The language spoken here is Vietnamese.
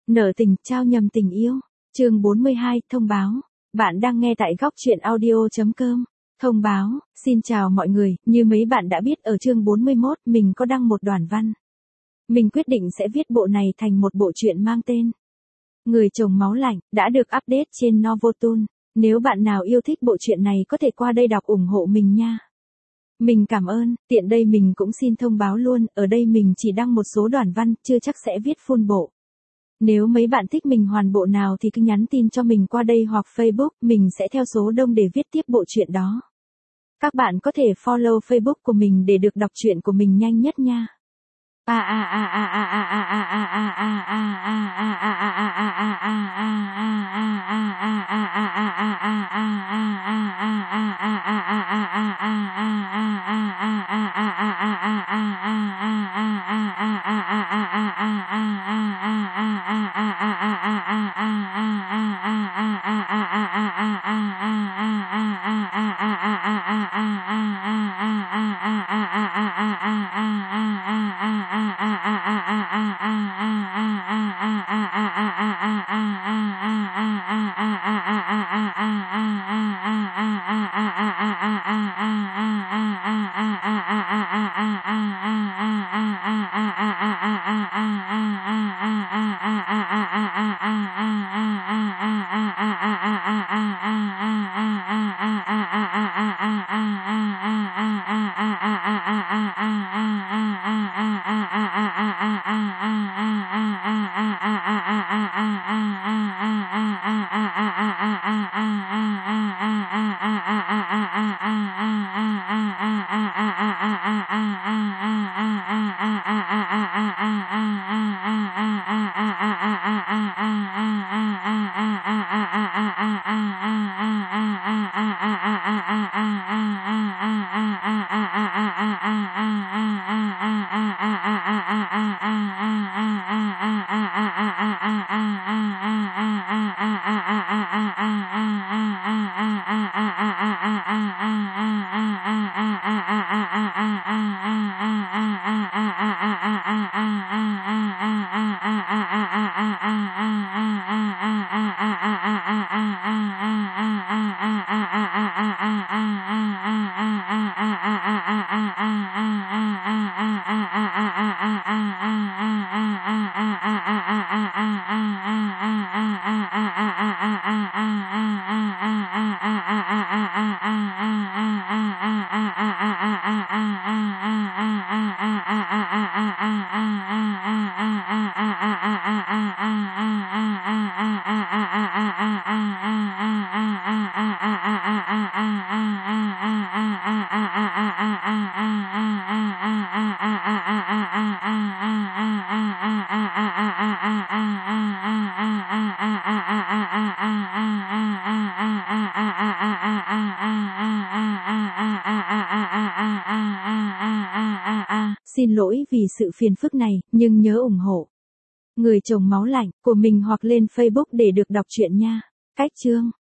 Nợ tình, trao nhầm tình yêu. Chương 42, thông báo. Bạn đang nghe tại góc truyện audio.com. Thông báo, xin chào mọi người, như mấy bạn đã biết ở chương 41 mình có đăng một đoạn văn. Mình quyết định sẽ viết bộ này thành một bộ truyện mang tên Người chồng máu lạnh, đã được update trên Novotoon. Nếu bạn nào yêu thích bộ truyện này có thể qua đây đọc ủng hộ mình nha. Mình cảm ơn, tiện đây mình cũng xin thông báo luôn, ở đây mình chỉ đăng một số đoạn văn, chưa chắc sẽ viết full bộ. Nếu mấy bạn thích mình hoàn bộ nào thì cứ nhắn tin cho mình qua đây hoặc Facebook, mình sẽ theo số đông để viết tiếp bộ truyện đó. Các bạn có thể follow Facebook của mình để được đọc truyện của mình nhanh nhất nha. Xin lỗi vì sự phiền phức này, nhưng nhớ ủng hộ Người chồng máu lạnh của mình hoặc lên Facebook để được đọc truyện nha. Cách chương